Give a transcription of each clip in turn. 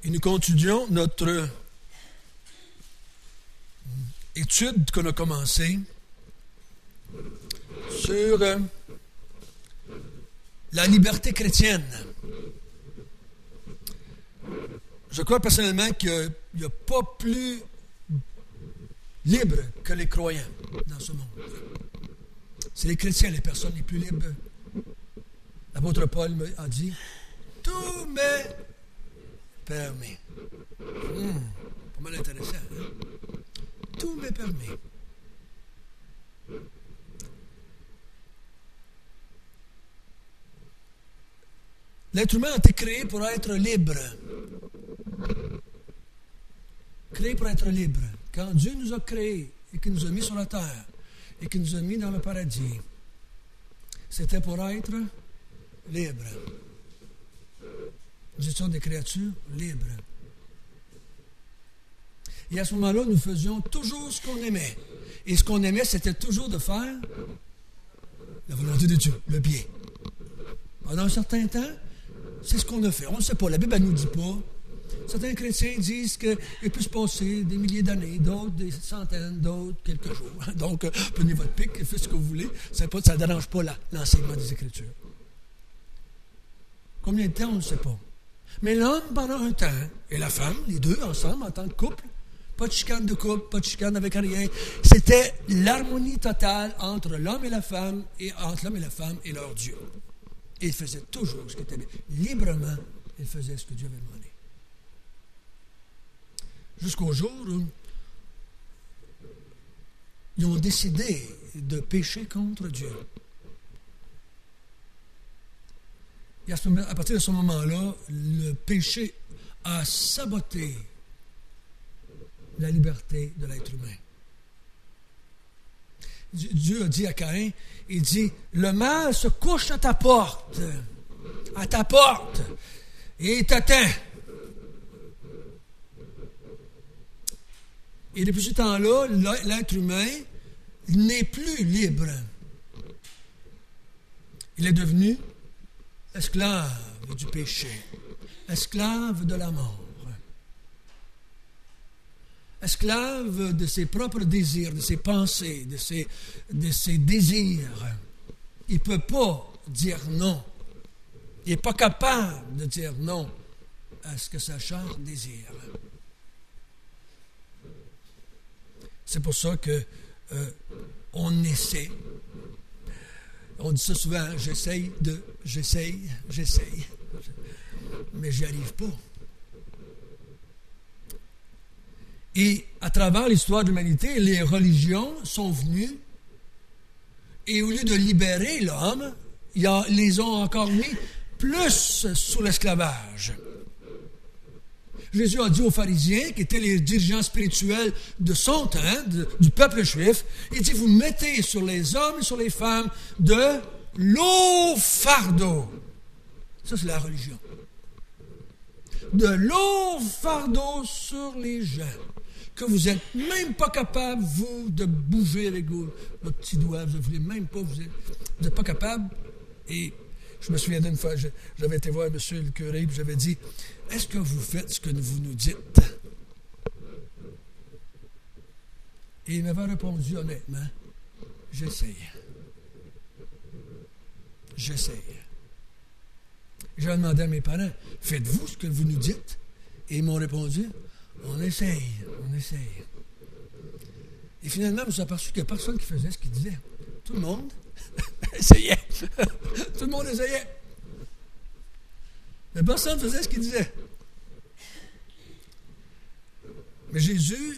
Et nous continuons notre étude qu'on a commencée sur la liberté chrétienne. Je crois personnellement qu'il n'y a pas plus libre que les croyants dans ce monde. C'est les chrétiens, les personnes les plus libres. L'apôtre Paul a dit « Tout m'est permis. » Pas mal intéressant, hein? Tout m'est permis. L'être humain a été créé pour être libre. Créé pour être libre. Quand Dieu nous a créés et qu'il nous a mis sur la terre et qu'il nous a mis dans le paradis, c'était pour être libres. Nous étions des créatures libres. Et à ce moment-là, nous faisions toujours ce qu'on aimait. Et ce qu'on aimait, c'était toujours de faire la volonté de Dieu, le bien. Pendant un certain temps, c'est ce qu'on a fait. On ne sait pas. La Bible ne nous dit pas. Certains chrétiens disent qu'il peut se passer des milliers d'années, d'autres des centaines, d'autres quelques jours. Donc, prenez votre pic, faites ce que vous voulez. Ça ne dérange pas l'enseignement des Écritures. Combien de temps, on ne sait pas. Mais l'homme, pendant un temps, et la femme, les deux ensemble, en tant que couple, pas de chicane de couple, pas de chicane avec rien. C'était l'harmonie totale entre l'homme et la femme, et entre l'homme et la femme et leur Dieu. Et ils faisaient toujours ce qui était bien. Librement, ils faisaient ce que Dieu avait demandé. Jusqu'au jour où ils ont décidé de pécher contre Dieu. Et à partir de ce moment-là, le péché a saboté la liberté de l'être humain. Dieu a dit à Caïn, il dit, le mal se couche à ta porte, et il t'attend. Et depuis ce temps-là, l'être humain n'est plus libre. Il est devenu esclave du péché, esclave de la mort, esclave de ses propres désirs, de ses pensées, de ses désirs. Il ne peut pas dire non. Il n'est pas capable de dire non à ce que sa chair désire. C'est pour ça que on essaie. On dit ça souvent, j'essaye, mais j'y arrive pas. Et à travers l'histoire de l'humanité, les religions sont venues et au lieu de libérer l'homme, ils les ont encore mis plus sous l'esclavage. Jésus a dit aux pharisiens, qui étaient les dirigeants spirituels de son temps, du peuple juif, il dit, vous mettez sur les hommes et sur les femmes de lourds fardeaux. Ça, c'est la religion. De lourds fardeaux sur les gens, que vous n'êtes même pas capable, vous, de bouger avec votre petit doigt, vous ne voulez même pas, vous n'êtes pas capable. Et je me souviens d'une fois, j'avais été voir monsieur le curé, et j'avais dit, est-ce que vous faites ce que vous nous dites? Et il m'avait répondu honnêtement, j'essaye. J'ai demandé à mes parents, faites-vous ce que vous nous dites? Et ils m'ont répondu, on essaye. Et finalement, je me suis aperçu qu'il n'y a personne qui faisait ce qu'il disait. Tout le monde essayait. Tout le monde essayait. Mais personne ne faisait ce qu'il disait. Mais Jésus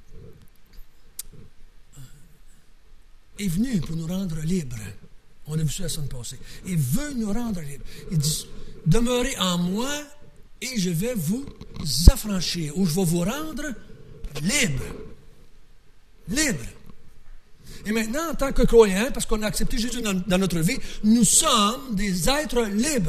est venu pour nous rendre libres. On a vu ça la semaine passée. Il veut nous rendre libres. Il dit, demeurez en moi et je vais vous affranchir, ou je vais vous rendre libres. Libres. Et maintenant, en tant que croyants, parce qu'on a accepté Jésus dans notre vie, nous sommes des êtres libres.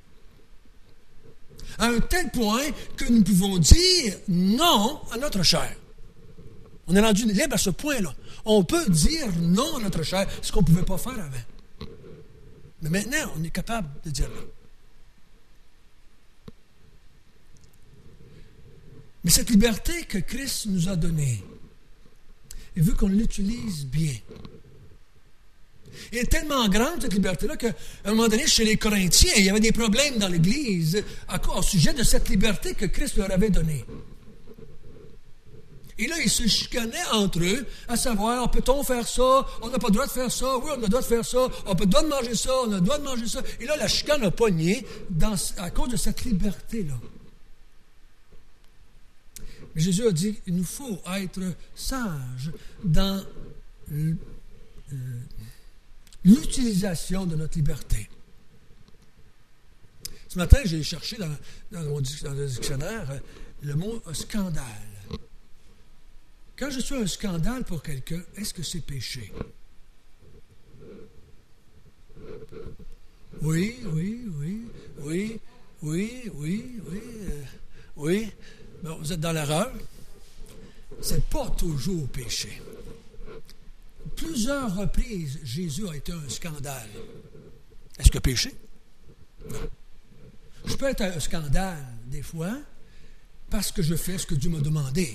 À un tel point que nous pouvons dire non à notre chair. On est rendu libre à ce point-là. On peut dire non à notre chair, ce qu'on ne pouvait pas faire avant. Mais maintenant, on est capable de dire non. Mais cette liberté que Christ nous a donnée, il veut qu'on l'utilise bien. Elle est tellement grande, cette liberté-là, qu'à un moment donné, chez les Corinthiens, il y avait des problèmes dans l'Église au sujet de cette liberté que Christ leur avait donnée. Et là, ils se chicanaient entre eux, à savoir, peut-on faire ça? On n'a pas le droit de faire ça. Oui, on a le droit de faire ça. On a le droit de manger ça. On a le droit de manger ça. Et là, la chicane a pogné à cause de cette liberté-là. Mais Jésus a dit, il nous faut être sages dans l'utilisation de notre liberté. Ce matin, j'ai cherché dans le dictionnaire le mot scandale. Quand je suis un scandale pour quelqu'un, est-ce que c'est péché? Oui. Bon, vous êtes dans l'erreur. C'est pas toujours péché. Plusieurs reprises, Jésus a été un scandale. Est-ce que péché? Non. Je peux être un scandale, des fois, parce que je fais ce que Dieu m'a demandé.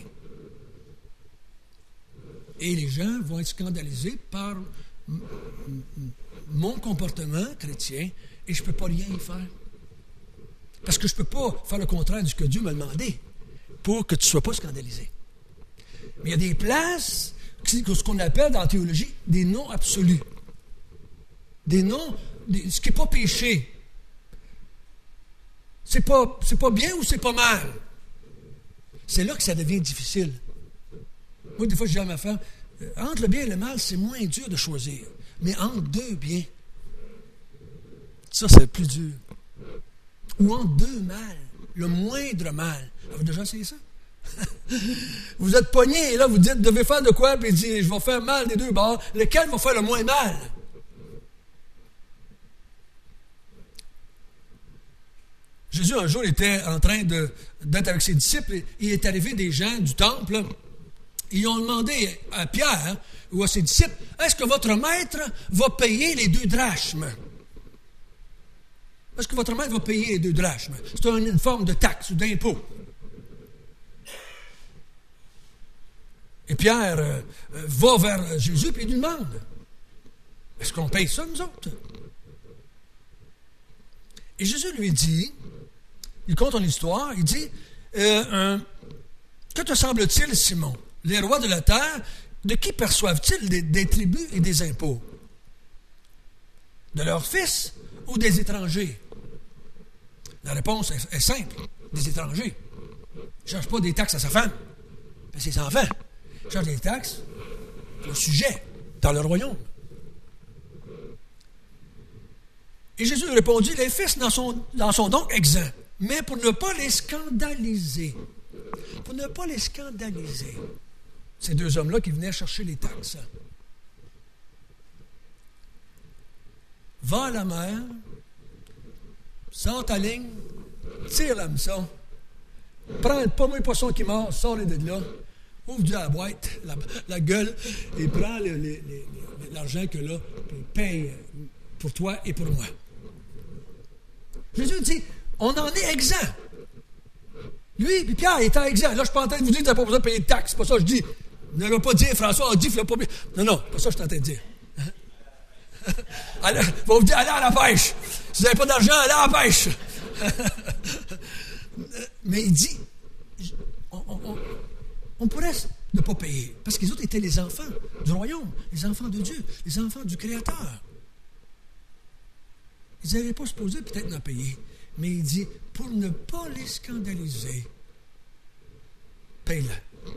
Et les gens vont être scandalisés par mon comportement chrétien et je ne peux pas rien y faire. Parce que je ne peux pas faire le contraire de ce que Dieu m'a demandé pour que tu ne sois pas scandalisé. Mais il y a des places, ce qu'on appelle dans la théologie, des noms absolus. Des noms, ce qui n'est pas péché. C'est pas bien ou c'est pas mal. C'est là que ça devient difficile. Moi, des fois, je dis à ma femme, entre le bien et le mal, c'est moins dur de choisir. Mais entre deux biens, ça, c'est plus dur. Ou entre deux mal, le moindre mal. Vous avez déjà essayé ça? Vous êtes pogné et là, vous dites, devez faire de quoi? Puis il dit, je vais faire mal des deux bords. Lequel va faire le moins mal? Jésus, un jour, était en train d'être avec ses disciples et il est arrivé des gens du temple. Ils ont demandé à Pierre ou à ses disciples, est-ce que votre maître va payer les 2 drachmes? Est-ce que votre maître va payer les 2 drachmes? C'est une forme de taxe ou d'impôt. Et Pierre va vers Jésus et lui demande, est-ce qu'on paye ça, nous autres? Et Jésus lui dit, il compte une histoire, il dit, que te semble-t-il, Simon? Les rois de la terre, de qui perçoivent-ils des tributs et des impôts? De leurs fils ou des étrangers? La réponse est simple, des étrangers. Il ne charge pas des taxes à sa femme, à ses enfants. Il charge des taxes aux sujets dans le royaume. Et Jésus répondit, les fils n'en sont donc exempts, mais pour ne pas les scandaliser. Pour ne pas les scandaliser. Ces 2 hommes-là qui venaient chercher les taxes. Va à la mer, sors ta ligne, tire l'hameçon, prends le premier poisson qui mord, sors-le de là, ouvre la boîte, la gueule, et prends l'argent que là, puis paye pour toi et pour moi. Jésus dit, on en est exempt. Lui, puis Pierre, il était exempt. Là, je ne suis pas en train de vous dire que tu n'as pas besoin de payer de taxes. C'est pas ça que je dis. Ne va pas dire, François a dit, il ne faut pas payer. Non, c'est pas ça que je suis en train de dire. Allez, va vous dire, allez à la pêche. Si vous n'avez pas d'argent, allez à la pêche. Mais il dit, on pourrait ne pas payer. Parce que les autres étaient les enfants du royaume, les enfants de Dieu, les enfants du Créateur. Ils n'avaient pas supposé peut-être n'en payer. Mais il dit, pour ne pas les scandaliser, paye-le.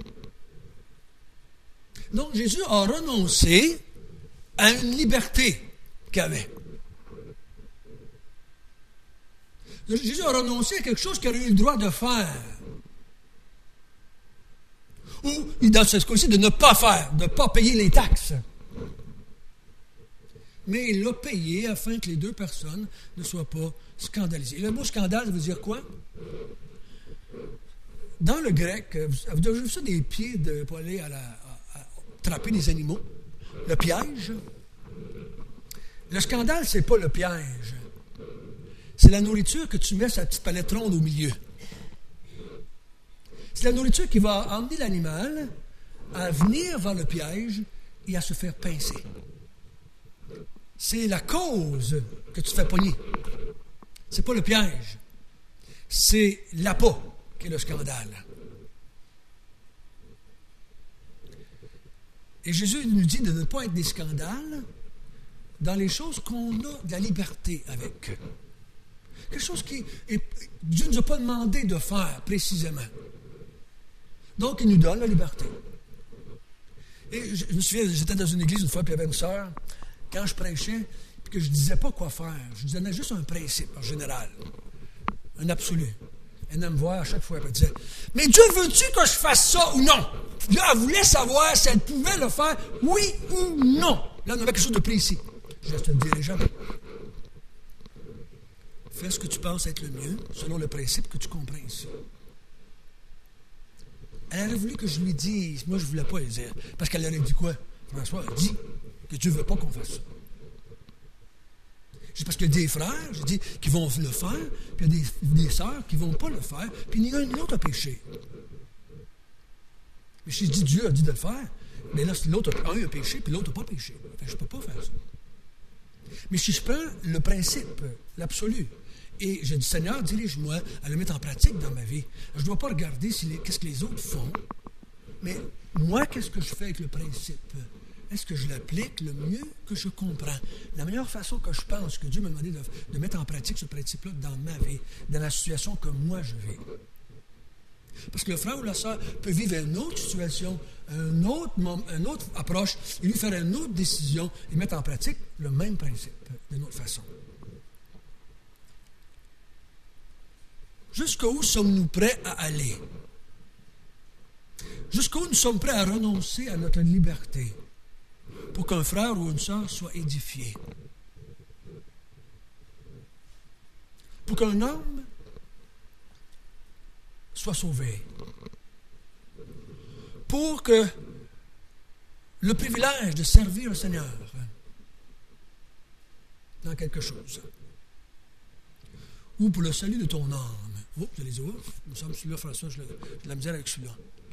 Donc, Jésus a renoncé à une liberté qu'il avait. Jésus a renoncé à quelque chose qu'il aurait eu le droit de faire. Ou, dans ce cas-ci, de ne pas faire, de ne pas payer les taxes. Mais il l'a payé afin que les 2 personnes ne soient pas scandalisées. Le mot scandale, ça veut dire quoi? Dans le grec, vous avez déjà vu ça, des pieds pour aller à attraper des animaux? Le piège. Le scandale, c'est pas le piège. C'est la nourriture que tu mets sur la petite palette ronde au milieu. C'est la nourriture qui va emmener l'animal à venir vers le piège et à se faire pincer. C'est la cause que tu te fais pogner. C'est pas le piège. C'est l'appât qui est le scandale. Et Jésus nous dit de ne pas être des scandales dans les choses qu'on a de la liberté avec. Quelque chose qui Dieu ne nous a pas demandé de faire précisément. Donc, il nous donne la liberté. Et je me souviens, j'étais dans une église une fois, puis il y avait une sœur, quand je prêchais, puis que je ne disais pas quoi faire, je donnais juste un principe en général, un absolu. Elle venait me voir à chaque fois, elle disait, « Mais Dieu veut-tu que je fasse ça ou non? » Là, elle voulait savoir si elle pouvait le faire, oui ou non. Là, on avait quelque chose de précis. Je te le dirai jamais. Fais ce que tu penses être le mieux, selon le principe que tu comprends ici. Elle aurait voulu que je lui dise, moi je ne voulais pas lui dire, parce qu'elle aurait dit quoi? François a dit que Dieu ne veut pas qu'on fasse ça. C'est parce qu'il y a des frères, j'ai dit, qui vont le faire, puis il y a des sœurs qui ne vont pas le faire, puis ni l'un ni l'autre a péché. Mais j'ai dit, Dieu a dit de le faire, mais là, un a péché, puis l'autre n'a pas péché. Enfin, je ne peux pas faire ça. Mais si je prends le principe, l'absolu, et je dis, Seigneur, dirige-moi à le mettre en pratique dans ma vie. Je ne dois pas regarder qu'est-ce que les autres font, mais moi, qu'est-ce que je fais avec le principe? Est-ce que je l'applique le mieux que je comprends? La meilleure façon que je pense que Dieu m'a demandé de mettre en pratique ce principe-là dans ma vie, dans la situation que moi je vis. Parce que le frère ou la sœur peut vivre une autre situation, une autre approche, et lui faire une autre décision et mettre en pratique le même principe d'une autre façon. Jusqu'où sommes-nous prêts à aller? Jusqu'où nous sommes prêts à renoncer à notre liberté pour qu'un frère ou une sœur soit édifié? Pour qu'un homme soit sauvé. Pour que le privilège de servir le Seigneur dans quelque chose. Ou pour le salut de ton âme. Oh, vous allez dire, oh, nous sommes celui-là, François, j'ai de la misère avec celui-là.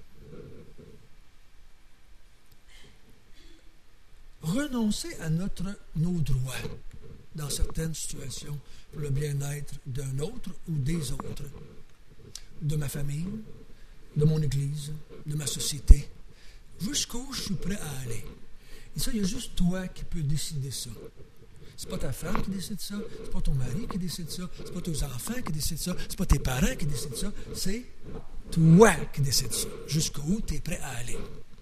Renoncer à nos droits dans certaines situations pour le bien-être d'un autre ou des autres, de ma famille, de mon Église, de ma société, jusqu'où je suis prêt à aller. Et ça, il y a juste toi qui peux décider ça. C'est pas ta femme qui décide ça, c'est pas ton mari qui décide ça, c'est pas tes enfants qui décident ça, c'est pas tes parents qui décident ça, c'est toi qui décides ça. Jusqu'où tu es prêt à aller.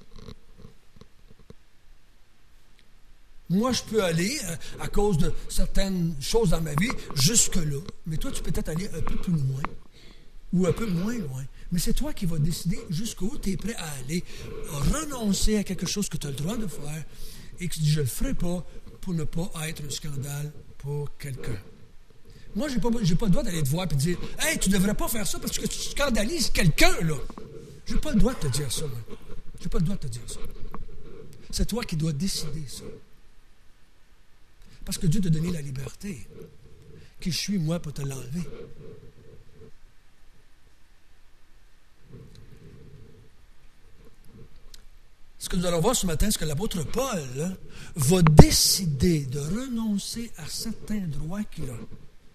Moi, je peux aller, à cause de certaines choses dans ma vie, jusque-là. Mais toi, tu peux peut-être aller un peu plus loin ou un peu moins loin. Mais c'est toi qui vas décider jusqu'où tu es prêt à aller, renoncer à quelque chose que tu as le droit de faire et que tu dis, je ne le ferai pas pour ne pas être un scandale pour quelqu'un. Moi, je n'ai pas le droit d'aller te voir et te dire, « Hey, tu ne devrais pas faire ça parce que tu scandalises quelqu'un, là. » Je n'ai pas le droit de te dire ça, moi. Je n'ai pas le droit de te dire ça. C'est toi qui dois décider ça. Parce que Dieu t'a donné la liberté. Qui je suis, moi, pour te l'enlever? Ce que nous allons voir ce matin, c'est que l'apôtre Paul va décider de renoncer à certains droits qu'il a.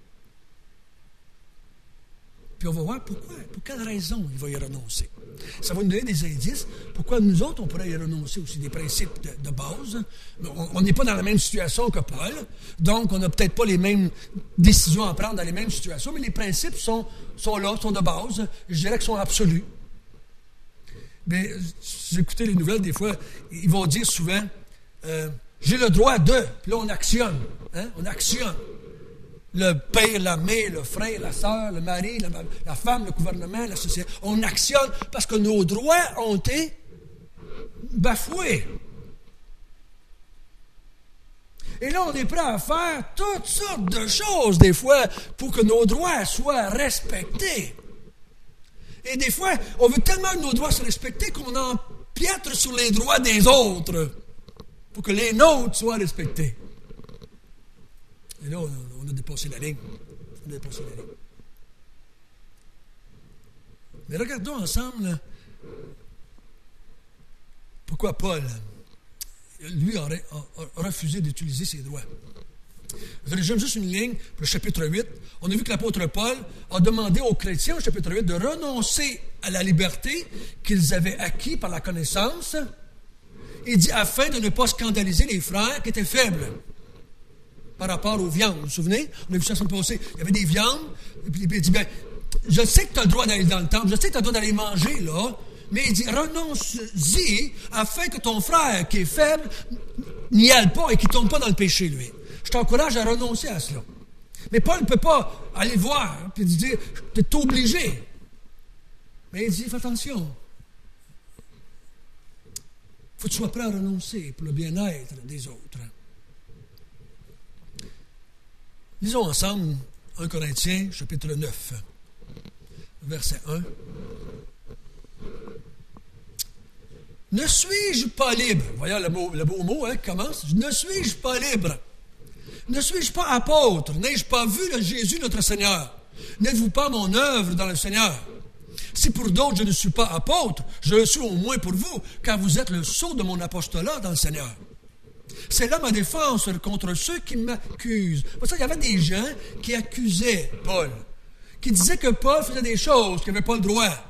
Puis on va voir pourquoi, pour quelle raison il va y renoncer. Ça va nous donner des indices pourquoi nous autres, on pourrait y renoncer aussi, des principes de base. On n'est pas dans la même situation que Paul, donc on n'a peut-être pas les mêmes décisions à prendre dans les mêmes situations, mais les principes sont là, sont de base, je dirais qu'ils sont absolus. Mais j'écoutais les nouvelles, des fois, ils vont dire souvent, j'ai le droit de, puis là on actionne, on actionne. Le père, la mère, le frère, la sœur, le mari, la femme, le gouvernement, la société. On actionne parce que nos droits ont été bafoués. Et là, on est prêt à faire toutes sortes de choses, des fois, pour que nos droits soient respectés. Et des fois, on veut tellement que nos droits soient respectés qu'on empiètre sur les droits des autres pour que les nôtres soient respectés. Et là, on a dépassé la ligne. On a dépassé la ligne. Mais regardons ensemble pourquoi Paul, lui, a refusé d'utiliser ses droits. Je vais juste une ligne pour le chapitre 8. On a vu que l'apôtre Paul a demandé aux chrétiens au chapitre 8 de renoncer à la liberté qu'ils avaient acquis par la connaissance. Il dit afin de ne pas scandaliser les frères qui étaient faibles par rapport aux viandes. Vous vous souvenez? On a vu ça la semaine passée. Il y avait des viandes. Et puis il dit, bien, je sais que tu as le droit d'aller dans le temple. Je sais que tu as le droit d'aller manger, là. Mais il dit, renonce-y afin que ton frère qui est faible n'y aille pas et qu'il ne tombe pas dans le péché, lui. Je t'encourage à renoncer à cela. Mais Paul ne peut pas aller voir et dire, tu es obligé. Mais il dit, fais attention. Il faut que tu sois prêt à renoncer pour le bien-être des autres. Lisons ensemble 1 Corinthiens, chapitre 9, verset 1. Ne suis-je pas libre? Voyons le beau mot qui commence. Ne suis-je pas libre? Ne suis-je pas apôtre? N'ai-je pas vu le Jésus notre Seigneur? N'êtes-vous pas mon œuvre dans le Seigneur? Si pour d'autres je ne suis pas apôtre, je le suis au moins pour vous, car vous êtes le sceau de mon apostolat dans le Seigneur. C'est là ma défense contre ceux qui m'accusent. Pour ça, il y avait des gens qui accusaient Paul, qui disaient que Paul faisait des choses qu'il n'avait pas le droit.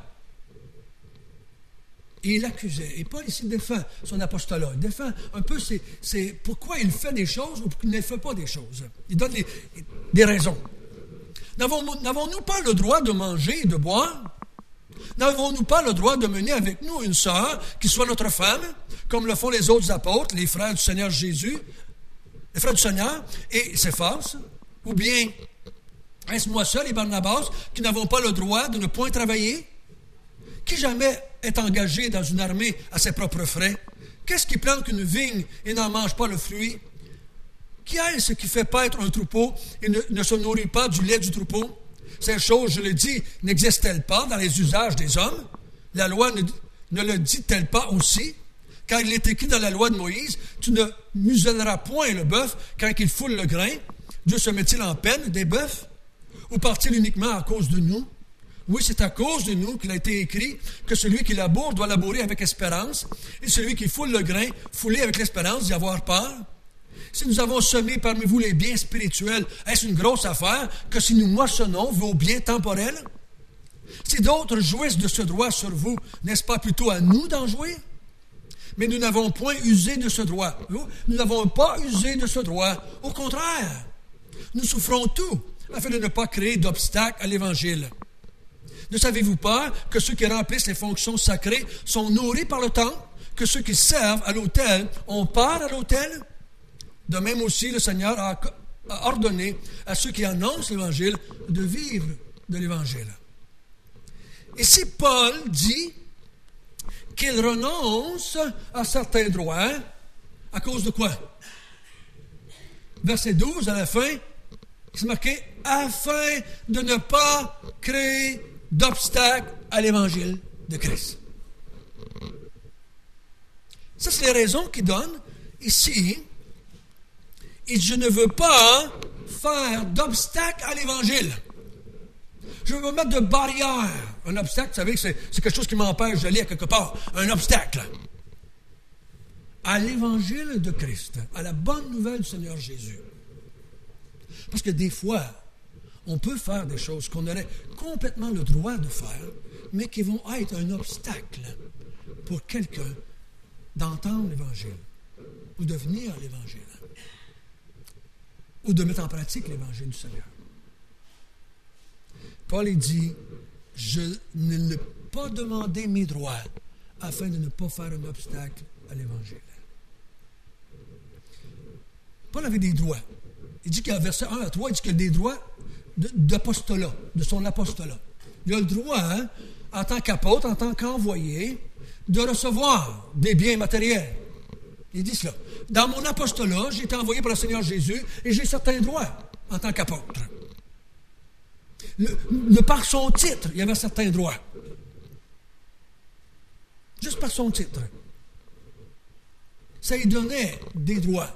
Et il l'accusait. Et Paul ici défend son apostolat. Il défend un peu c'est pourquoi il fait des choses ou pourquoi il ne fait pas des choses. Il donne des raisons. N'avons-nous pas le droit de manger et de boire? N'avons-nous pas le droit de mener avec nous une sœur qui soit notre femme, comme le font les autres apôtres, les frères du Seigneur Jésus, les frères du Seigneur et Céphas? Ou bien, est-ce moi seul et Barnabas qui n'avons pas le droit de ne point travailler? Qui jamais est engagé dans une armée à ses propres frais? Qu'est-ce qui plante une vigne et n'en mange pas le fruit? Qui est-ce qui fait paître un troupeau et ne se nourrit pas du lait du troupeau? Ces choses, je le dis, n'existent-elles pas dans les usages des hommes? La loi ne le dit-elle pas aussi? Car il est écrit dans la loi de Moïse, tu ne muselleras point le bœuf quand il foule le grain. Dieu se met-il en peine des bœufs? Ou part-il uniquement à cause de nous? Oui, c'est à cause de nous qu'il a été écrit que celui qui laboure doit labourer avec espérance, et celui qui foule le grain, fouler avec l'espérance d'y avoir part. Si nous avons semé parmi vous les biens spirituels, est-ce une grosse affaire que si nous moissonnons vos biens temporels? Si d'autres jouissent de ce droit sur vous, n'est-ce pas plutôt à nous d'en jouir? Mais nous n'avons point usé de ce droit. Nous n'avons pas usé de ce droit. Au contraire, nous souffrons tout afin de ne pas créer d'obstacles à l'Évangile. Ne savez-vous pas que ceux qui remplissent les fonctions sacrées sont nourris par le temple, que ceux qui servent à l'autel ont part à l'autel? De même aussi, le Seigneur a ordonné à ceux qui annoncent l'Évangile de vivre de l'Évangile. Et si Paul dit qu'il renonce à certains droits, à cause de quoi? Verset 12, à la fin, c'est marqué « afin de ne pas créer d'obstacle à l'Évangile de Christ ». Ça, c'est les raisons qu'il donne ici. Et je ne veux pas faire d'obstacle à l'Évangile. Je veux me mettre de barrière. Un obstacle, vous savez que c'est quelque chose qui m'empêche d'aller à quelque part. Un obstacle. À l'Évangile de Christ, à la bonne nouvelle du Seigneur Jésus. Parce que des fois, on peut faire des choses qu'on aurait complètement le droit de faire, mais qui vont être un obstacle pour quelqu'un d'entendre l'Évangile ou de venir à l'Évangile ou de mettre en pratique l'Évangile du Seigneur. Paul il dit, je ne l'ai pas demandé mes droits afin de ne pas faire un obstacle à l'Évangile. Paul avait des droits. Il dit qu'il y a verset 1 à 3, il dit qu'il y a des droits d'apostolat, de son apostolat. Il a le droit, en tant qu'apôtre, en tant qu'envoyé, de recevoir des biens matériels. Il dit cela. Dans mon apostolat, j'ai été envoyé par le Seigneur Jésus et j'ai certains droits en tant qu'apôtre. Par son titre, il y avait certains droits. Juste par son titre. Ça lui donnait des droits.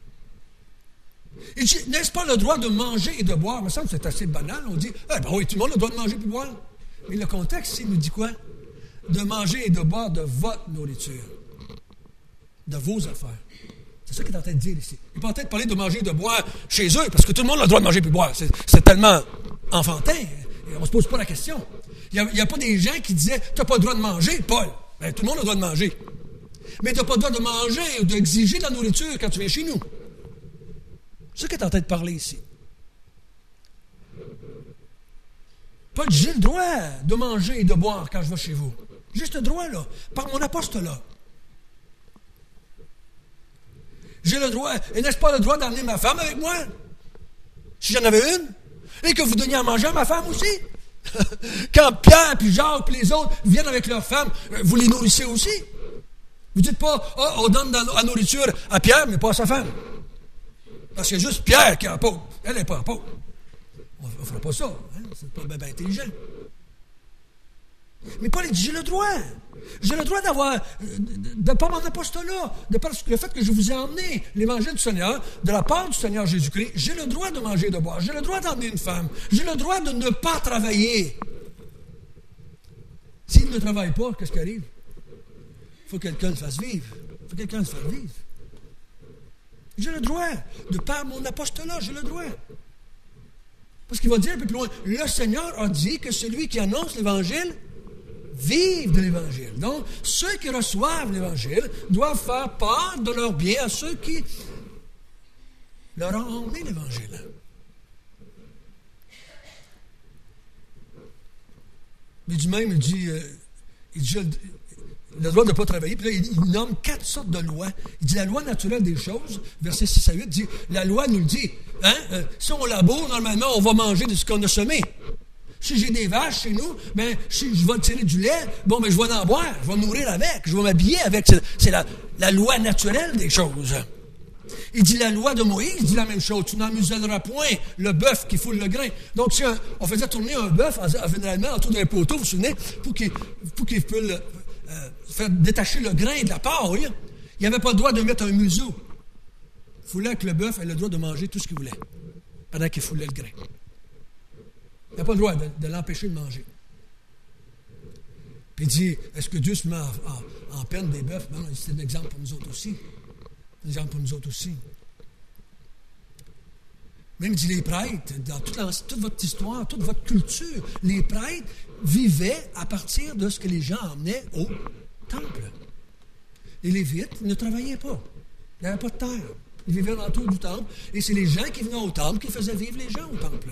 Il dit, n'est-ce pas le droit de manger et de boire? Il me semble que c'est assez banal. On dit, oui, tout le monde a le droit de manger et de boire. Mais le contexte ici nous dit quoi? De manger et de boire de votre nourriture, de vos affaires. C'est ça qu'il est en train de dire ici. Il n'est pas en train de parler de manger et de boire chez eux, parce que tout le monde a le droit de manger et de boire. C'est tellement enfantin, on ne se pose pas la question. Il n'y a pas des gens qui disaient « Tu n'as pas le droit de manger, Paul. » Ben, tout le monde a le droit de manger. Mais tu n'as pas le droit de manger ou d'exiger de la nourriture quand tu viens chez nous. C'est ça qu'il est en train de parler ici. Paul dit « J'ai le droit de manger et de boire quand je vais chez vous. » J'ai ce droit, là, par mon apostolat. J'ai le droit, et n'est-ce pas le droit d'emmener ma femme avec moi? Si j'en avais une, et que vous donniez à manger à ma femme aussi. Quand Pierre, puis Jacques, puis les autres viennent avec leurs femmes, vous les nourrissez aussi. Vous ne dites pas, on donne la nourriture à Pierre, mais pas à sa femme. Parce que c'est juste Pierre qui est en pauvre. Elle n'est pas en pauvre. On ne fera pas ça. Hein? C'est pas bien intelligent. Mais Paul dit, j'ai le droit. J'ai le droit d'avoir, de par mon apostolat, de par le fait que je vous ai emmené l'évangile du Seigneur, de la part du Seigneur Jésus-Christ, j'ai le droit de manger et de boire. J'ai le droit d'emmener une femme. J'ai le droit de ne pas travailler. S'il ne travaille pas, qu'est-ce qui arrive? Il faut que quelqu'un le fasse vivre. Il faut que quelqu'un le fasse vivre. J'ai le droit. De par mon apostolat, j'ai le droit. Parce qu'il va dire un peu plus loin, le Seigneur a dit que celui qui annonce l'Évangile vive de l'Évangile. Donc, ceux qui reçoivent l'Évangile doivent faire part de leur bien à ceux qui leur ont emmené l'Évangile. Mais du même, il dit le droit de ne pas travailler. Puis là, il nomme 4 sortes de lois. Il dit la loi naturelle des choses, versets 6 à 8, dit, la loi nous le dit, si on laboure, normalement, on va manger de ce qu'on a semé. Si j'ai des vaches chez nous, si je vais tirer du lait, je vais en boire, je vais me nourrir avec, je vais m'habiller avec. C'est la loi naturelle des choses. Il dit la loi de Moïse, il dit la même chose. Tu n'en muselleras point le bœuf qui foule le grain. Donc, si on faisait tourner un bœuf généralement autour d'un poteau, vous vous souvenez, pour qu'il puisse faire détacher le grain de la paille, il n'avait pas le droit de mettre un museau. Il fallait que le bœuf ait le droit de manger tout ce qu'il voulait pendant qu'il foulait le grain. Il n'a pas le droit de l'empêcher de manger. Puis il dit, est-ce que Dieu se met en peine des bœufs? Non, c'est un exemple pour nous autres aussi. Un exemple pour nous autres aussi. Même dit les prêtres, dans toute votre histoire, toute votre culture, les prêtres vivaient à partir de ce que les gens emmenaient au temple. Les Lévites ne travaillaient pas. Il n'y avait pas de terre. Ils vivaient autour du temple. Et c'est les gens qui venaient au temple qui faisaient vivre les gens au temple.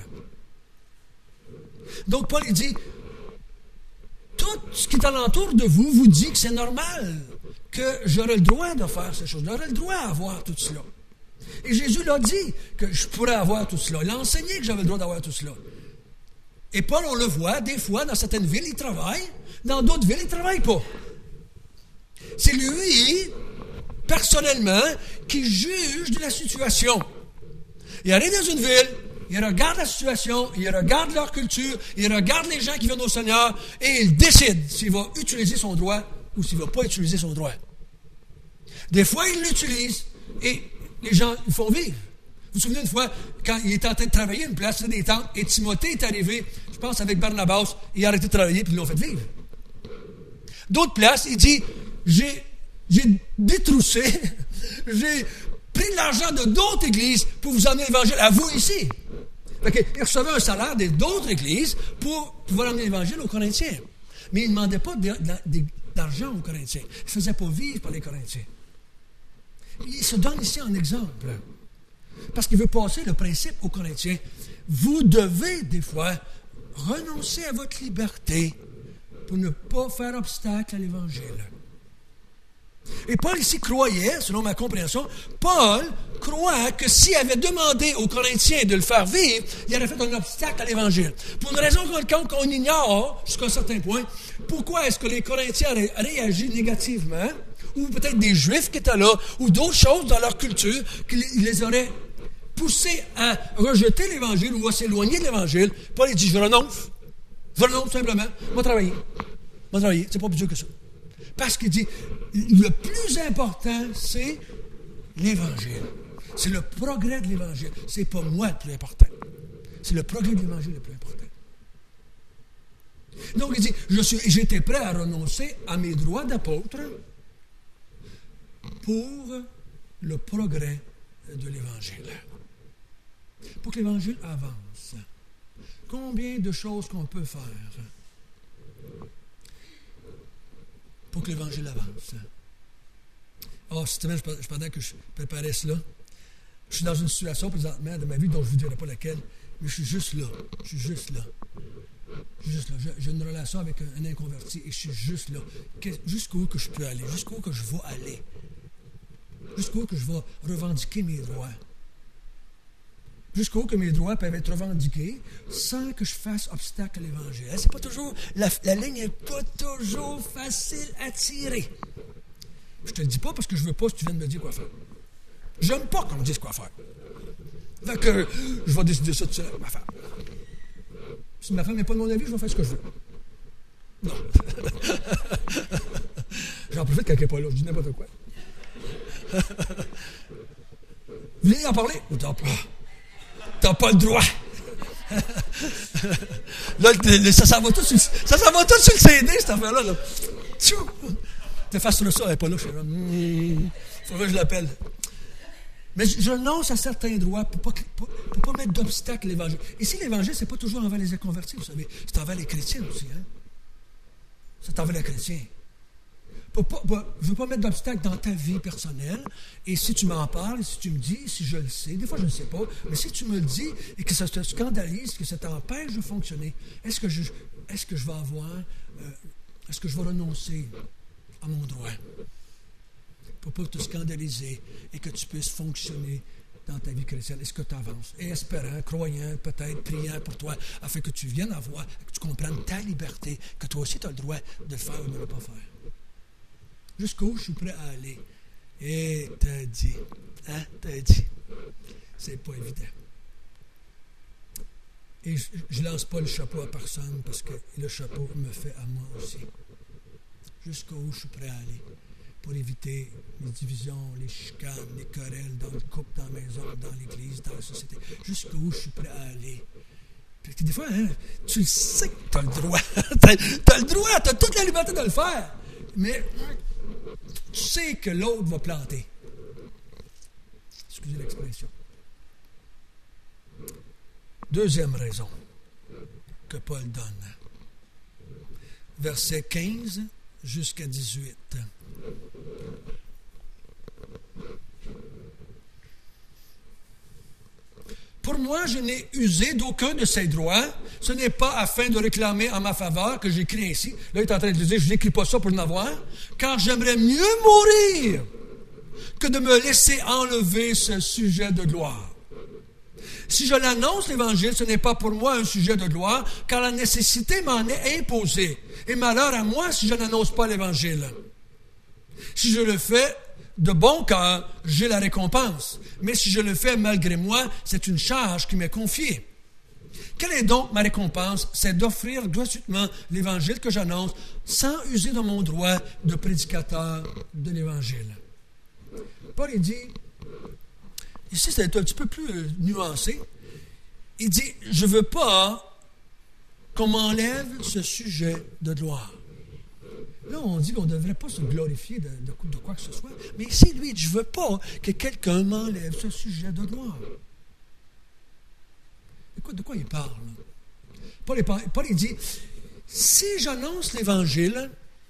Donc, Paul, il dit, tout ce qui est alentour de vous vous dit que c'est normal, que j'aurais le droit de faire ces choses. J'aurais le droit d'avoir tout cela. Et Jésus l'a dit que je pourrais avoir tout cela. Il a enseigné que j'avais le droit d'avoir tout cela. Et Paul, on le voit, des fois, dans certaines villes, il travaille. Dans d'autres villes, il ne travaille pas. C'est lui, personnellement, qui juge de la situation. Il arrive dans une ville, il regarde la situation, il regarde leur culture, il regarde les gens qui viennent au Seigneur, et il décide s'il va utiliser son droit ou s'il ne va pas utiliser son droit. Des fois, il l'utilise, et les gens le font vivre. Vous vous souvenez une fois, quand il était en train de travailler une place, des tentes, et Timothée est arrivé, je pense avec Barnabas, il a arrêté de travailler, puis ils l'ont fait vivre. D'autres places, il dit, j'ai détroussé, j'ai pris de l'argent de d'autres églises pour vous emmener l'évangile à vous ici. Il recevait un salaire d'autres églises pour pouvoir emmener l'évangile aux Corinthiens. Mais il ne demandait pas d'argent aux Corinthiens. Il ne faisait pas vivre par les Corinthiens. Il se donne ici un exemple. Parce qu'il veut passer le principe aux Corinthiens. Vous devez, des fois, renoncer à votre liberté pour ne pas faire obstacle à l'Évangile. Et Paul ici croyait, selon ma compréhension, Paul croit que s'il avait demandé aux Corinthiens de le faire vivre, il aurait fait un obstacle à l'Évangile. Pour une raison quelconque qu'on ignore, jusqu'à un certain point, pourquoi est-ce que les Corinthiens auraient réagi négativement, ou peut-être des Juifs qui étaient là, ou d'autres choses dans leur culture, qui les auraient poussés à rejeter l'Évangile ou à s'éloigner de l'Évangile. Paul il dit, je renonce simplement, je vais travailler, c'est pas plus dur que ça. Parce qu'il dit, le plus important, c'est l'Évangile. C'est le progrès de l'Évangile. C'est pas moi le plus important. C'est le progrès de l'Évangile le plus important. Donc, il dit, j'étais prêt à renoncer à mes droits d'apôtre pour le progrès de l'Évangile. Pour que l'Évangile avance. Combien de choses qu'on peut faire pour que l'Évangile avance? Oh, cette semaine, pendant que je préparais cela, je suis dans une situation présentement de ma vie dont je ne vous dirai pas laquelle, mais je suis juste là. J'ai une relation avec un inconverti et je suis juste là. Jusqu'où que je peux aller? Jusqu'où que je vais aller? Jusqu'où que je vais revendiquer mes droits? Jusqu'où que mes droits peuvent être revendiqués sans que je fasse obstacle à l'Évangile. C'est pas toujours, la ligne n'est pas toujours facile à tirer. Je te le dis pas parce que je veux pas que tu viennes me dire quoi faire. J'aime pas qu'on me dise quoi faire. Fait que je vais décider ça tout seul avec ma femme. Si ma femme n'est pas de mon avis, je vais faire ce que je veux. Non. J'en profite quand elle n'est pas là, je dis n'importe quoi. Vous voulez en parler? T'as pas le droit. Là, ça s'en va tout sur le CD, cette affaire-là. Là. T'effaces ça, elle n'est pas là. Il faudrait que je l'appelle. Mais je renonce à certains droits pour pas mettre d'obstacle à l'Évangile. Ici, l'Évangile, c'est pas toujours envers les inconvertis, vous savez. C'est envers les chrétiens aussi. Hein? C'est envers les chrétiens. Je ne veux pas mettre d'obstacle dans ta vie personnelle. Et si tu m'en parles, si tu me dis, si je le sais, des fois je ne le sais pas, mais si tu me le dis et que ça te scandalise, que ça t'empêche de fonctionner, est-ce que je vais est-ce que je vais renoncer à mon droit pour ne pas te scandaliser et que tu puisses fonctionner dans ta vie chrétienne? Est-ce que tu avances? Et espérant, croyant, peut-être, priant pour toi, afin que tu viennes à voir, que tu comprennes ta liberté, que toi aussi tu as le droit de le faire ou de ne pas faire. Jusqu'où je suis prêt à aller. Et t'as dit. Hein? T'as dit. C'est pas évident. Et je ne lance pas le chapeau à personne parce que le chapeau me fait à moi aussi. Jusqu'où je suis prêt à aller pour éviter les divisions, les chicanes, les querelles dans le couple, dans la maison, dans l'Église, dans la société. Jusqu'où je suis prêt à aller. Puis des fois, hein, tu le sais que tu as le droit. tu as le droit, tu as toute la liberté de le faire. Mais tu sais que l'autre va planter. Excusez l'expression. Deuxième raison que Paul donne. Versets 15 jusqu'à 18. Pour moi, je n'ai usé d'aucun de ces droits. Ce n'est pas afin de réclamer en ma faveur que j'écris ainsi. Là, il est en train de dire, je n'écris pas ça pour en avoir, car j'aimerais mieux mourir que de me laisser enlever ce sujet de gloire. Si je l'annonce, l'Évangile, ce n'est pas pour moi un sujet de gloire, car la nécessité m'en est imposée. Et malheur à moi si je n'annonce pas l'Évangile. Si je le fais de bon cœur, j'ai la récompense. Mais si je le fais malgré moi, c'est une charge qui m'est confiée. Quelle est donc ma récompense? C'est d'offrir gratuitement l'Évangile que j'annonce sans user de mon droit de prédicateur de l'Évangile. Paul, il dit, ici c'est un petit peu plus nuancé, il dit, je ne veux pas qu'on m'enlève ce sujet de gloire. Là, on dit qu'on ne devrait pas se glorifier de quoi que ce soit. Mais ici, lui, il dit, je ne veux pas que quelqu'un m'enlève ce sujet de gloire. De quoi il parle? Paul, il dit, si j'annonce l'Évangile,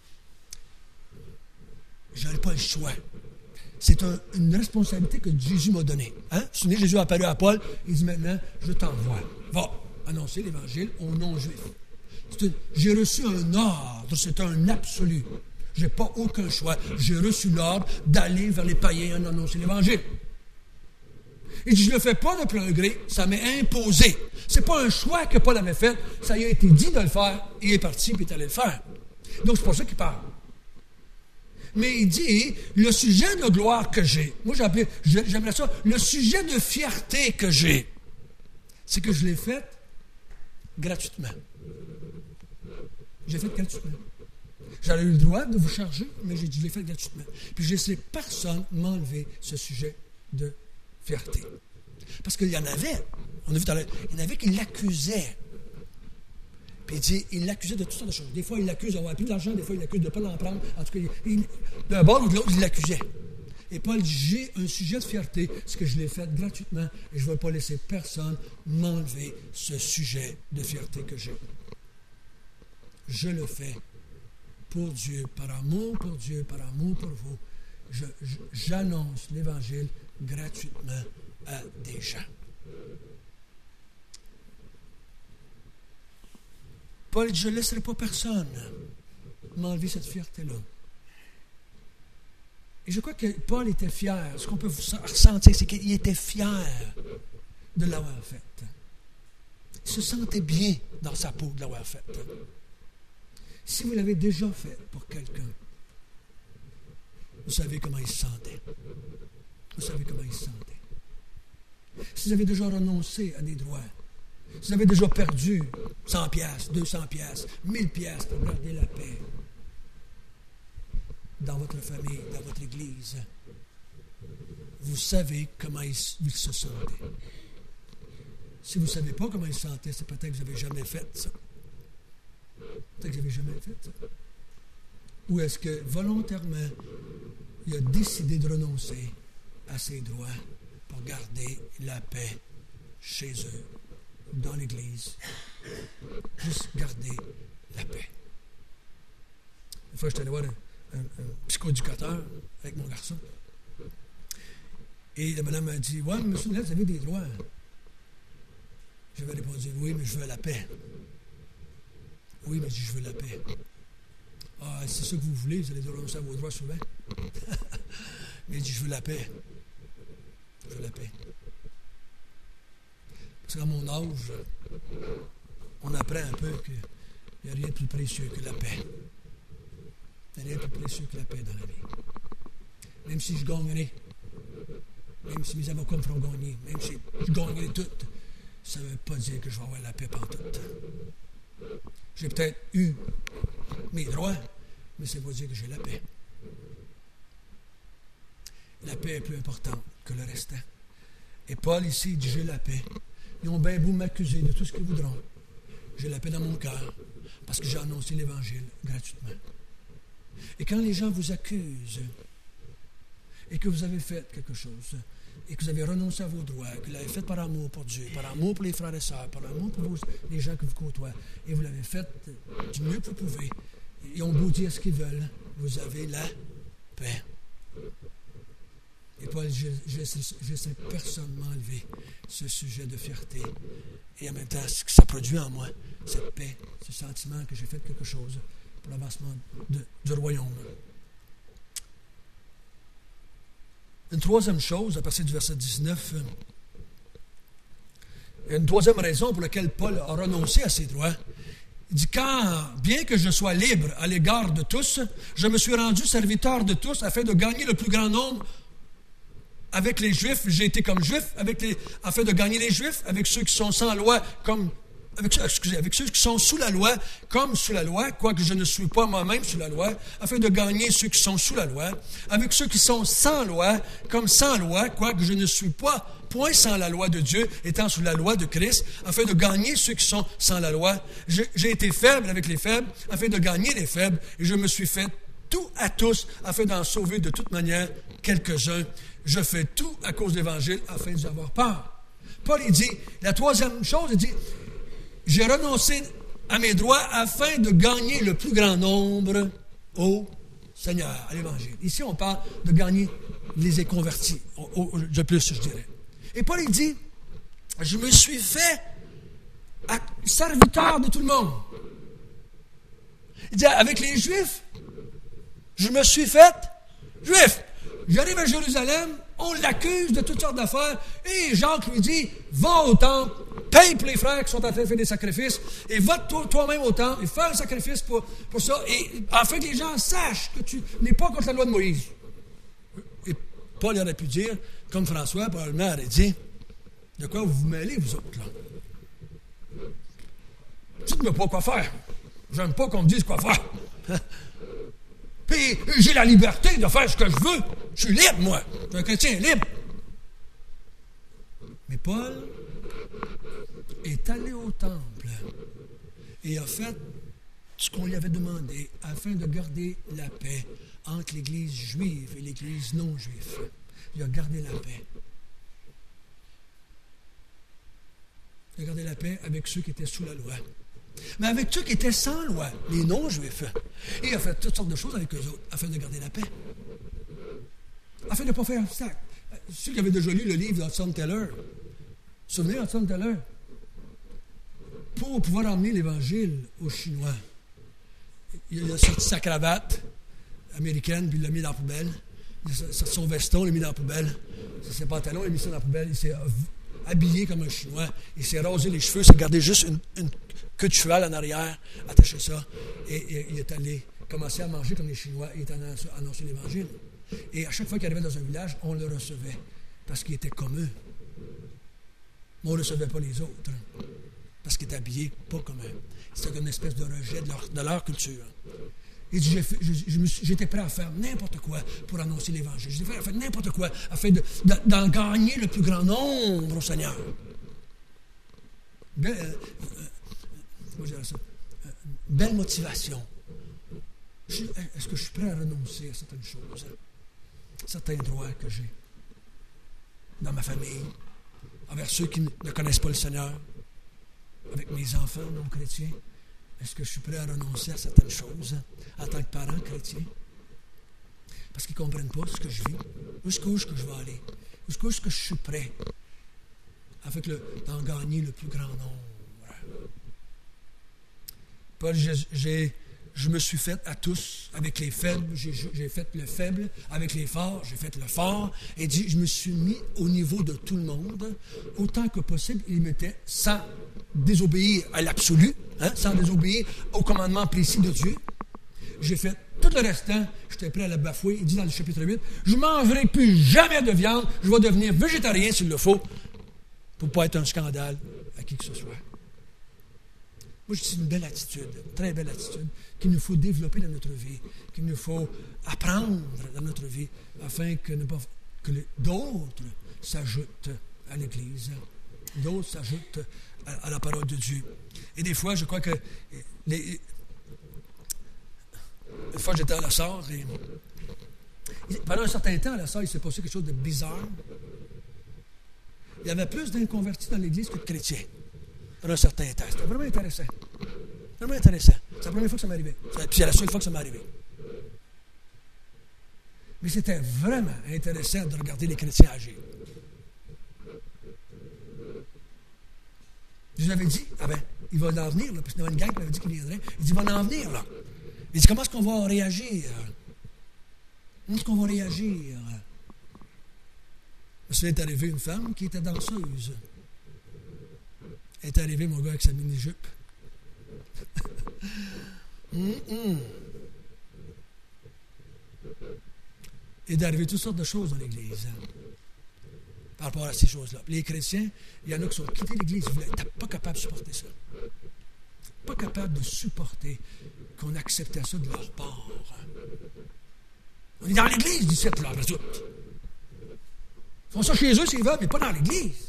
je n'aurai pas le choix. C'est une responsabilité que Jésus m'a donnée. Hein? Vous vous souvenez, Jésus a apparu à Paul, il dit maintenant, je t'envoie. Va annoncer l'Évangile aux non-juifs. J'ai reçu un ordre, c'est un absolu. Je n'ai pas aucun choix. J'ai reçu l'ordre d'aller vers les païens et annoncer l'Évangile. Il dit, je ne le fais pas de plein gré, ça m'est imposé. Ce n'est pas un choix que Paul avait fait, ça lui a été dit de le faire, il est parti et il est allé le faire. Donc c'est pour ça qu'il parle. Mais il dit, le sujet de gloire que j'ai, moi j'aimerais ça, le sujet de fierté que j'ai, c'est que je l'ai fait gratuitement. J'ai fait gratuitement. J'aurais eu le droit de vous charger, mais j'ai dit, je l'ai fait gratuitement. Puis je ne laisserai personne m'enlever ce sujet de fierté. Parce qu'il y en avait, on a vu tout à l'heure, il y en avait qui l'accusaient. Puis il dit, il l'accusait de toutes sortes de choses. Des fois, il l'accuse d'avoir pris de l'argent, des fois, il l'accuse de ne pas l'en prendre. En tout cas, d'un bord ou de l'autre, il l'accusait. Et Paul dit, j'ai un sujet de fierté, ce que je l'ai fait gratuitement, et je ne vais pas laisser personne m'enlever ce sujet de fierté que j'ai. Je le fais pour Dieu, par amour pour Dieu, par amour pour vous. J'annonce l'Évangile gratuitement à des gens. Paul dit, je ne laisserai pas personne m'enlever cette fierté-là. Et je crois que Paul était fier. Ce qu'on peut ressentir, c'est qu'il était fier de l'avoir fait. Il se sentait bien dans sa peau de l'avoir fait. Si vous l'avez déjà fait pour quelqu'un, vous savez comment il se sentait. Vous savez comment il se sentait. Si vous avez déjà renoncé à des droits, si vous avez déjà perdu 100 piastres, 200 piastres, 1000 piastres pour garder la paix dans votre famille, dans votre église, vous savez comment il se sentait. Si vous ne savez pas comment il se sentait, c'est peut-être que vous n'avez jamais fait ça. Peut-être que vous n'avez jamais fait ça. Ou est-ce que volontairement, il a décidé de renoncer à ses droits pour garder la paix chez eux, dans l'Église. Juste garder la paix. Une fois, j'étais allé voir un psychoéducateur avec mon garçon. Et la madame m'a dit, « Ouais, monsieur, là, vous avez des droits. » J'avais répondu, « Oui, mais je veux la paix. » Oui, mais je veux la paix. Ah, c'est ça que vous voulez, vous allez renoncer à vos droits souvent. Mais il dit, je veux la paix. Je veux la paix. Parce qu'à mon âge, on apprend un peu qu'il n'y a rien de plus précieux que la paix. Il n'y a rien de plus précieux que la paix dans la vie. Même si je gagnerais, même si mes avocats me feront gagner, même si je gagnerais tout, ça ne veut pas dire que je vais avoir la paix partout. J'ai peut-être eu mes droits, mais ça ne veut pas dire que j'ai la paix. La paix est plus importante que le restant. Et Paul ici dit, j'ai la paix. Ils ont bien beau m'accuser de tout ce qu'ils voudront. J'ai la paix dans mon cœur, parce que j'ai annoncé l'Évangile gratuitement. Et quand les gens vous accusent, et que vous avez fait quelque chose, et que vous avez renoncé à vos droits, que vous l'avez fait par amour pour Dieu, par amour pour les frères et sœurs, par amour pour les gens que vous côtoyez, et vous l'avez fait du mieux que vous pouvez, ils ont beau dire ce qu'ils veulent, vous avez la paix. Et Paul, je ne laisserai personne m'enlever ce sujet de fierté. Et en même temps, ce que ça produit en moi, cette paix, ce sentiment que j'ai fait quelque chose pour l'avancement du royaume. Une troisième chose, à partir du verset 19, une troisième raison pour laquelle Paul a renoncé à ses droits. Il dit, bien que je sois libre à l'égard de tous, je me suis rendu serviteur de tous afin de gagner le plus grand nombre. Avec les Juifs, j'ai été comme Juif, afin de gagner les Juifs, avec ceux qui sont sans loi, avec ceux qui sont sous la loi, comme sous la loi, quoique je ne suis pas moi-même sous la loi, afin de gagner ceux qui sont sous la loi, avec ceux qui sont sans loi, comme sans loi, quoique je ne suis pas point sans la loi de Dieu, étant sous la loi de Christ, afin de gagner ceux qui sont sans la loi. J'ai été faible avec les faibles, afin de gagner les faibles, et je me suis fait tout à tous, afin d'en sauver de toute manière quelques-uns. Je fais tout à cause de l'Évangile, afin de avoir peur. Paul, il dit, la troisième chose, il dit, j'ai renoncé à mes droits afin de gagner le plus grand nombre au Seigneur, à l'Évangile. Ici, on parle de gagner les convertis, de plus, je dirais. Et Paul, il dit, je me suis fait serviteur de tout le monde. Il dit, avec les Juifs, je me suis fait Juif. J'arrive à Jérusalem, on l'accuse de toutes sortes d'affaires, et Jacques lui dit, va au temple, paye pour les frères qui sont en train de faire des sacrifices, et va toi-même au temple, et fais un sacrifice pour ça, et afin que les gens sachent que tu n'es pas contre la loi de Moïse. Et Paul aurait pu dire, comme François, probablement aurait dit, de quoi vous vous mêlez, vous autres, là? Dites-moi pas quoi faire. J'aime pas qu'on me dise quoi faire. Puis j'ai la liberté de faire ce que je veux. Je suis libre, moi. Je suis un chrétien libre. Mais Paul est allé au temple Et il a fait ce qu'on lui avait demandé afin de garder la paix entre l'Église juive et l'Église non juive. Il a gardé la paix. Il a gardé la paix avec ceux qui étaient sous la loi. Mais avec ceux qui étaient sans loi, les non-juifs. Et il a fait toutes sortes de choses avec eux autres afin de garder la paix. Afin de ne pas faire obstacle. Ceux qui avaient déjà lu le livre d'Hudson Taylor, souvenez d'Hudson Taylor, pour pouvoir emmener l'Évangile aux Chinois, il a sorti sa cravate américaine, puis il l'a mis dans la poubelle. Il a sorti son veston, il l'a mis dans la poubelle. Ses pantalons, il a mis ça dans la poubelle. Il s'est habillé comme un Chinois. Il s'est rasé les cheveux, il s'est gardé juste une queue de cheval en arrière, attaché ça. Et il est allé commencer à manger comme les Chinois. Il est allé annoncer l'Évangile. Et à chaque fois qu'il arrivait dans un village, on le recevait. Parce qu'il était comme eux. Mais on ne recevait pas les autres. Parce qu'il était habillé pas comme eux. C'était une espèce de rejet de leur culture. Il dit, j'étais prêt à faire n'importe quoi pour annoncer l'Évangile. J'étais prêt à faire n'importe quoi afin d'en gagner le plus grand nombre au Seigneur. Belle motivation. Est-ce que je suis prêt à renoncer à certaines choses, certains droits que j'ai dans ma famille, envers ceux qui ne connaissent pas le Seigneur, avec mes enfants non chrétiens? Est-ce que je suis prêt à renoncer à certaines choses en tant que parent chrétien? Parce qu'ils ne comprennent pas ce que je vis. Jusqu'où est-ce que je vais aller? Jusqu'où est-ce que je suis prêt afin d'en gagner le plus grand nombre? Paul, je me suis fait à tous, avec les faibles, j'ai fait le faible, avec les forts, j'ai fait le fort, et dit, je me suis mis au niveau de tout le monde, autant que possible, il m'était sans désobéir à l'absolu, sans désobéir au commandement précis de Dieu. J'ai fait tout le restant, j'étais prêt à la bafouer. Il dit dans le chapitre 8, je ne mangerai plus jamais de viande, je vais devenir végétarien s'il le faut, pour ne pas être un scandale à qui que ce soit. Moi, je dis c'est une belle attitude, une très belle attitude, qu'il nous faut développer dans notre vie, qu'il nous faut apprendre dans notre vie, afin que d'autres s'ajoutent à l'Église, d'autres s'ajoutent à la parole de Dieu. Et des fois, je crois que... Une fois, j'étais à La Sarre, et pendant un certain temps, à La Sarre, il s'est passé quelque chose de bizarre. Il y avait plus d'inconvertis dans l'Église que de chrétiens. Pendant un certain temps. C'était vraiment intéressant. Vraiment intéressant. C'est la première fois que ça m'arrivait. Puis c'est la seule fois que ça m'est arrivé. Mais c'était vraiment intéressant de regarder les chrétiens agir. Je vous avais dit, il va en venir, là, parce qu'il y avait une gang qui m'avait dit qu'il viendrait. Il dit, il va en venir, là. Il dit, comment est-ce qu'on va réagir? Comment est-ce qu'on va réagir? Parce qu'il est arrivé une femme qui était danseuse. Est arrivé, mon gars, avec sa mini-jupe. Il est arrivé toutes sortes de choses dans l'Église par rapport à ces choses-là. Les chrétiens, il y en a qui sont quittés l'Église. Ils n'étaient pas capables de supporter ça. Pas capables de supporter qu'on acceptait ça de leur part. On est dans l'Église, dit cette là, tout. Ils font ça chez eux s'ils veulent, mais pas dans l'Église.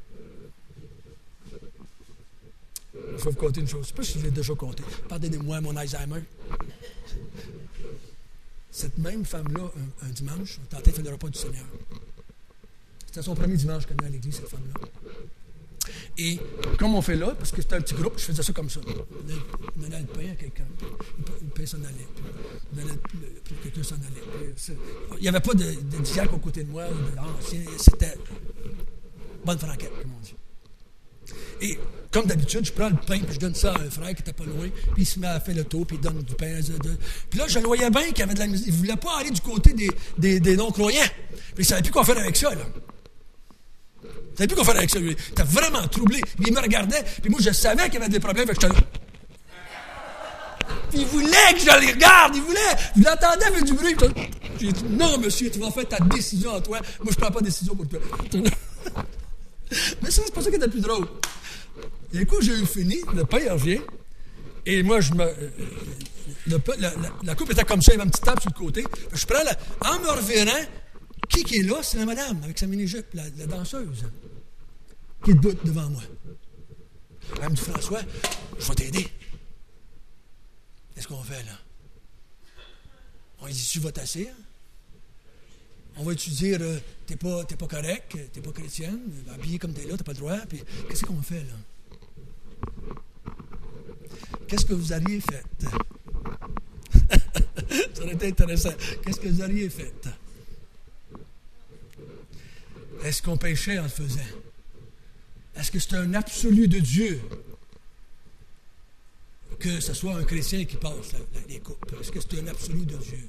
Je vais vous conter une chose. Je ne sais pas si je l'ai déjà conté. Pardonnez-moi mon Alzheimer. Cette même femme-là, un dimanche, on tentait de faire le repas du Seigneur. C'était son premier dimanche qu'elle venait à l'église, cette femme-là. Et comme on fait là, parce que c'était un petit groupe, je faisais ça comme ça. On donnait le pain à quelqu'un. Le pain s'en allait. Puis quelqu'un s'en allait. Il n'y avait pas de diacre aux côtés de moi, ou de l'ancien. C'était bonne franquette, comme on dit. Et comme d'habitude, je prends le pain, puis je donne ça à un frère qui n'était pas loin, puis il se met à faire le tour, puis il donne du pain. Puis là, je le voyais bien qu'il avait de la musique. Il ne voulait pas aller du côté des non-croyants. Puis il ne savait plus quoi faire avec ça, là. Il ne savait plus quoi faire avec ça. Il était vraiment troublé. Puis il me regardait, puis moi, je savais qu'il y avait des problèmes, fait que j'étais là. Puis il voulait que je les regarde, il attendait avec du bruit. J'ai dit, non, monsieur, tu vas faire ta décision en toi. Moi, je ne prends pas de décision pour toi. Mais ça, c'est pas ça qui était le plus drôle. Et du coup, j'ai eu fini, le pain revient, et moi, la coupe était comme ça, il y avait une petite table sur le côté. Je prends en me revirant, qui est là? C'est la madame, avec sa mini-jupe, la danseuse, qui est debout devant moi. Elle me dit, François, je vais t'aider. Qu'est-ce qu'on fait là? On dit, tu vas t'asseoir? On va-tu dire, t'es pas correct, t'es pas chrétienne, habillé comme t'es là, t'as pas le droit, puis qu'est-ce qu'on fait là? Qu'est-ce que vous auriez fait? Ça aurait été intéressant. Qu'est-ce que vous auriez fait? Est-ce qu'on péchait en le faisant? Est-ce que c'est un absolu de Dieu que ce soit un chrétien qui passe les coupes? Est-ce que c'est un absolu de Dieu?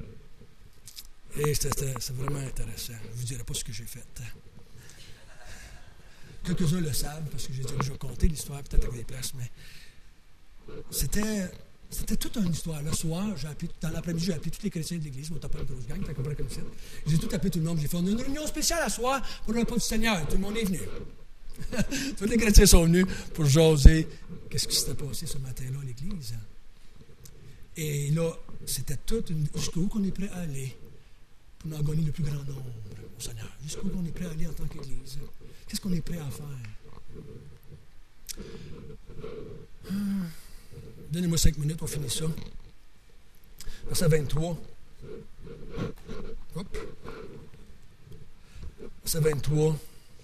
Et c'est vraiment intéressant. Je ne vous dirai pas ce que j'ai fait. Quelques-uns le savent, parce que j'ai déjà conté l'histoire, peut-être avec des places, mais c'était toute une histoire. Le soir, dans l'après-midi, j'ai appelé tous les chrétiens de l'église, on tapait une grosse gang, fait qu'on comme ça. J'ai tout appelé tout le monde, j'ai fait une réunion spéciale à soir pour le repas du Seigneur. Tout le monde est venu. Tous les chrétiens sont venus pour jaser. Qu'est-ce qui s'était passé ce matin-là à l'église? Et là, c'était jusqu'où qu'on est prêt à aller pour en gagner le plus grand nombre au Seigneur. Jusqu'où qu'on est prêt à aller en tant qu'église. Qu'est-ce qu'on est prêt à faire? Donnez-moi 5 minutes, on finit ça. Verset 23. Hop. Verset 23.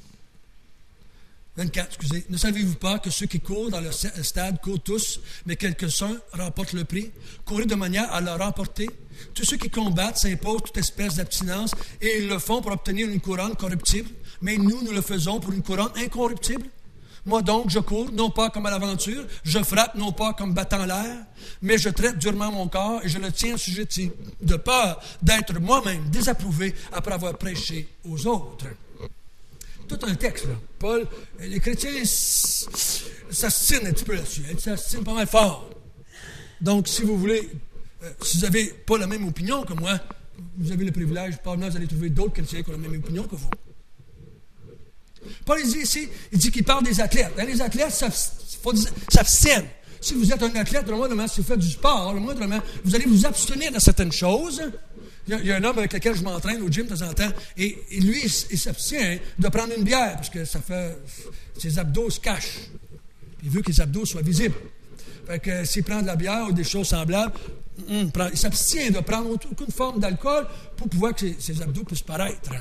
24, excusez. Ne savez-vous pas que ceux qui courent dans le stade courent tous, mais quelques-uns remportent le prix? Courez de manière à le remporter. Tous ceux qui combattent s'imposent toute espèce d'abstinence et ils le font pour obtenir une couronne corruptible, mais nous le faisons pour une couronne incorruptible. Moi donc, je cours, non pas comme à l'aventure, je frappe, non pas comme battant l'air, mais je traite durement mon corps et je le tiens assujetti, de peur d'être moi-même désapprouvé après avoir prêché aux autres. Tout un texte, là. Paul, les chrétiens s'assinent un petit peu là-dessus, ils s'assinent pas mal fort. Donc, si vous voulez, si vous n'avez pas la même opinion que moi, vous avez le privilège, probablement vous allez trouver d'autres chrétiens qui ont la même opinion que vous. Paul il dit ici, il dit qu'il parle des athlètes. Les athlètes s'abstiennent. Si vous êtes un athlète, le moindrement, si vous faites du sport, le moindrement, vous allez vous abstenir de certaines choses. Il y a un homme avec lequel je m'entraîne au gym de temps en temps, et lui, il s'abstient de prendre une bière, parce que ça fait, ses abdos se cachent. Il veut que les abdos soient visibles. Fait que s'il prend de la bière ou des choses semblables, il s'abstient de prendre aucune forme d'alcool pour pouvoir que ses abdos puissent paraître.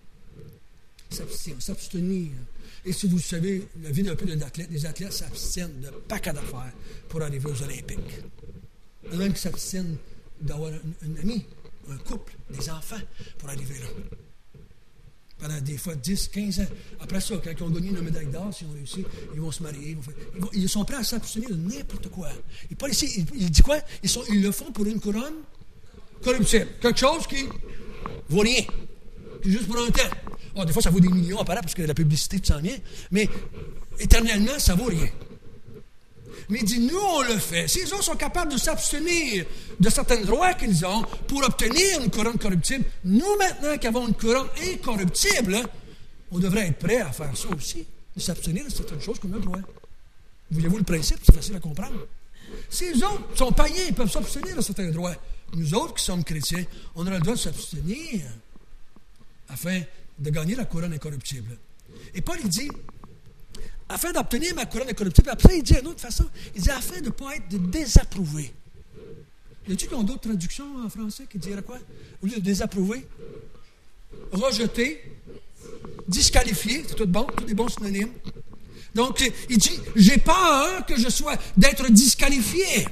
S'abstenir. Et si vous savez, la vie d'un peu de l'athlète, les athlètes s'abstiennent de paquets d'affaires pour arriver aux Olympiques. Il y en a même qui s'abstiennent d'avoir un ami, un couple, des enfants pour arriver là. Pendant des fois 10, 15 ans. Après ça, quand ils ont gagné une médaille d'or, s'ils ont réussi, ils vont se marier. Ils sont prêts à s'abstenir de n'importe quoi. Et Paul ici, il dit quoi? Ils le font pour une couronne corruptible. Quelque chose qui vaut rien. Qui est juste pour un temps. Oh, des fois, ça vaut des millions à part parce que la publicité tout s'en vient, mais éternellement, ça vaut rien. Mais il dit, nous, on le fait. Si les autres sont capables de s'abstenir de certains droits qu'ils ont pour obtenir une couronne corruptible, nous, maintenant qui avons une couronne incorruptible, on devrait être prêts à faire ça aussi, de s'abstenir de certaines choses qu'on a le droit. Voyez-vous le principe? C'est facile à comprendre. Si les autres sont païens, ils peuvent s'abstenir de certains droits. Nous autres qui sommes chrétiens, on aura le droit de s'abstenir afin de gagner la couronne incorruptible. Et Paul, il dit, afin d'obtenir ma couronne incorruptible, après, il dit d'une autre façon, il dit, afin de ne pas être désapprouvé. Y a-t-il d'autres traductions en français qui diraient quoi? Au lieu de désapprouver, rejeter, disqualifier, c'est tout bon, tous des bons synonymes. Donc, il dit, j'ai peur que je sois, d'être disqualifié.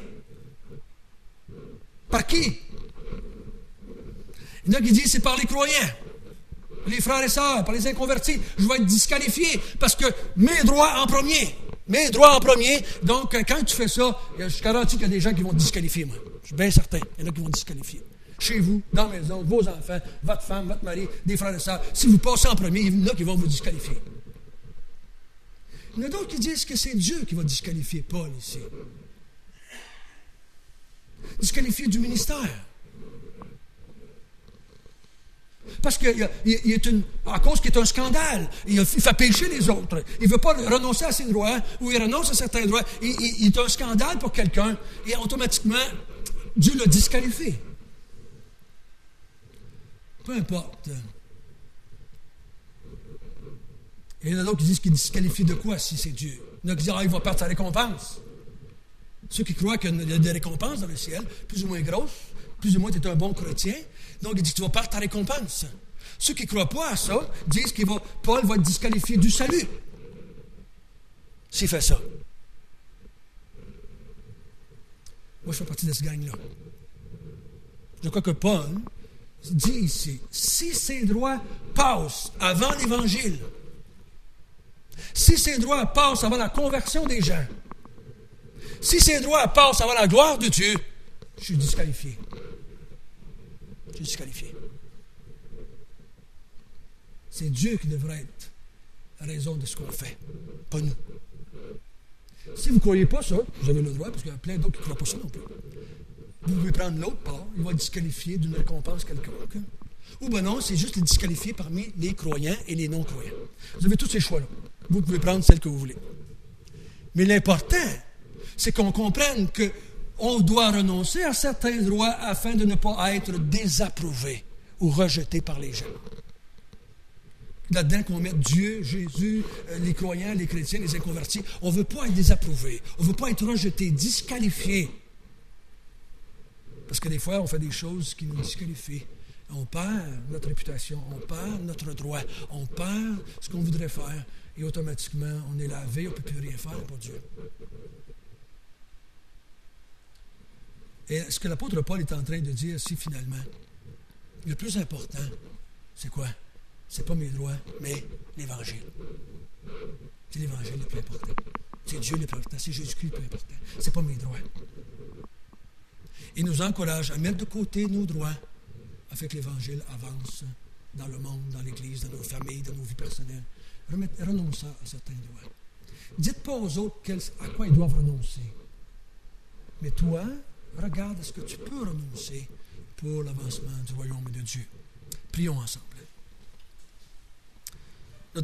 Par qui? Il y en a qui disent, c'est par les croyants. Les frères et sœurs, par les inconvertis, je vais être disqualifié parce que mes droits en premier. Donc, quand tu fais ça, je garantis qu'il y a des gens qui vont te disqualifier, moi. Je suis bien certain. Il y en a qui vont te disqualifier. Chez vous, dans la maison, vos enfants, votre femme, votre mari, des frères et sœurs, si vous passez en premier, il y en a qui vont vous disqualifier. Il y en a d'autres qui disent que c'est Dieu qui va disqualifier Paul ici. Disqualifier du ministère. Parce qu'il est à cause qu'il est un scandale. Il fait pécher les autres. Il ne veut pas renoncer à ses droits ou il renonce à certains droits. Il est un scandale pour quelqu'un et automatiquement, Dieu le disqualifie. Peu importe. Et il y en a d'autres qui disent qu'il disqualifie de quoi si c'est Dieu? Il y en a qui disent il va perdre sa récompense. Ceux qui croient qu'il y a des récompenses dans le ciel, plus ou moins grosses, plus ou moins tu es un bon chrétien, donc il dit tu vas perdre ta récompense. Ceux qui ne croient pas à ça disent que Paul va être disqualifié du salut s'il fait ça. Moi, je fais partie de ce gang-là. Je crois que Paul dit ici, si ces droits passent avant l'Évangile, si ces droits passent avant la conversion des gens, si ces droits passent avant la gloire de Dieu, je suis disqualifié. Je suis disqualifié. C'est Dieu qui devrait être la raison de ce qu'on fait, pas nous. Si vous ne croyez pas ça, vous avez le droit, parce qu'il y a plein d'autres qui ne croient pas ça non plus. Vous pouvez prendre l'autre part, il va être disqualifié d'une récompense quelconque. Ou bien non, c'est juste le disqualifié parmi les croyants et les non-croyants. Vous avez tous ces choix-là. Vous pouvez prendre celle que vous voulez. Mais l'important, c'est qu'on comprenne qu'on doit renoncer à certains droits afin de ne pas être désapprouvé ou rejeté par les gens. Là-dedans qu'on mette Dieu, Jésus, les croyants, les chrétiens, les inconvertis. On ne veut pas être désapprouvé. On ne veut pas être rejeté, disqualifié. Parce que des fois, on fait des choses qui nous disqualifient. On perd notre réputation, on perd notre droit, on perd ce qu'on voudrait faire. Et automatiquement, on est lavé, on ne peut plus rien faire pour Dieu. Et ce que l'apôtre Paul est en train de dire, c'est finalement, le plus important, c'est quoi? C'est pas mes droits, mais l'Évangile. C'est l'Évangile le plus important. C'est Dieu le plus important. C'est Jésus-Christ le plus important. C'est pas mes droits. Il nous encourage à mettre de côté nos droits afin que l'Évangile avance dans le monde, dans l'Église, dans nos familles, dans nos vies personnelles. Renonçons à certains droits. Dites pas aux autres à quoi ils doivent renoncer. Mais toi, regarde à ce que tu peux renoncer pour l'avancement du royaume de Dieu. Prions ensemble.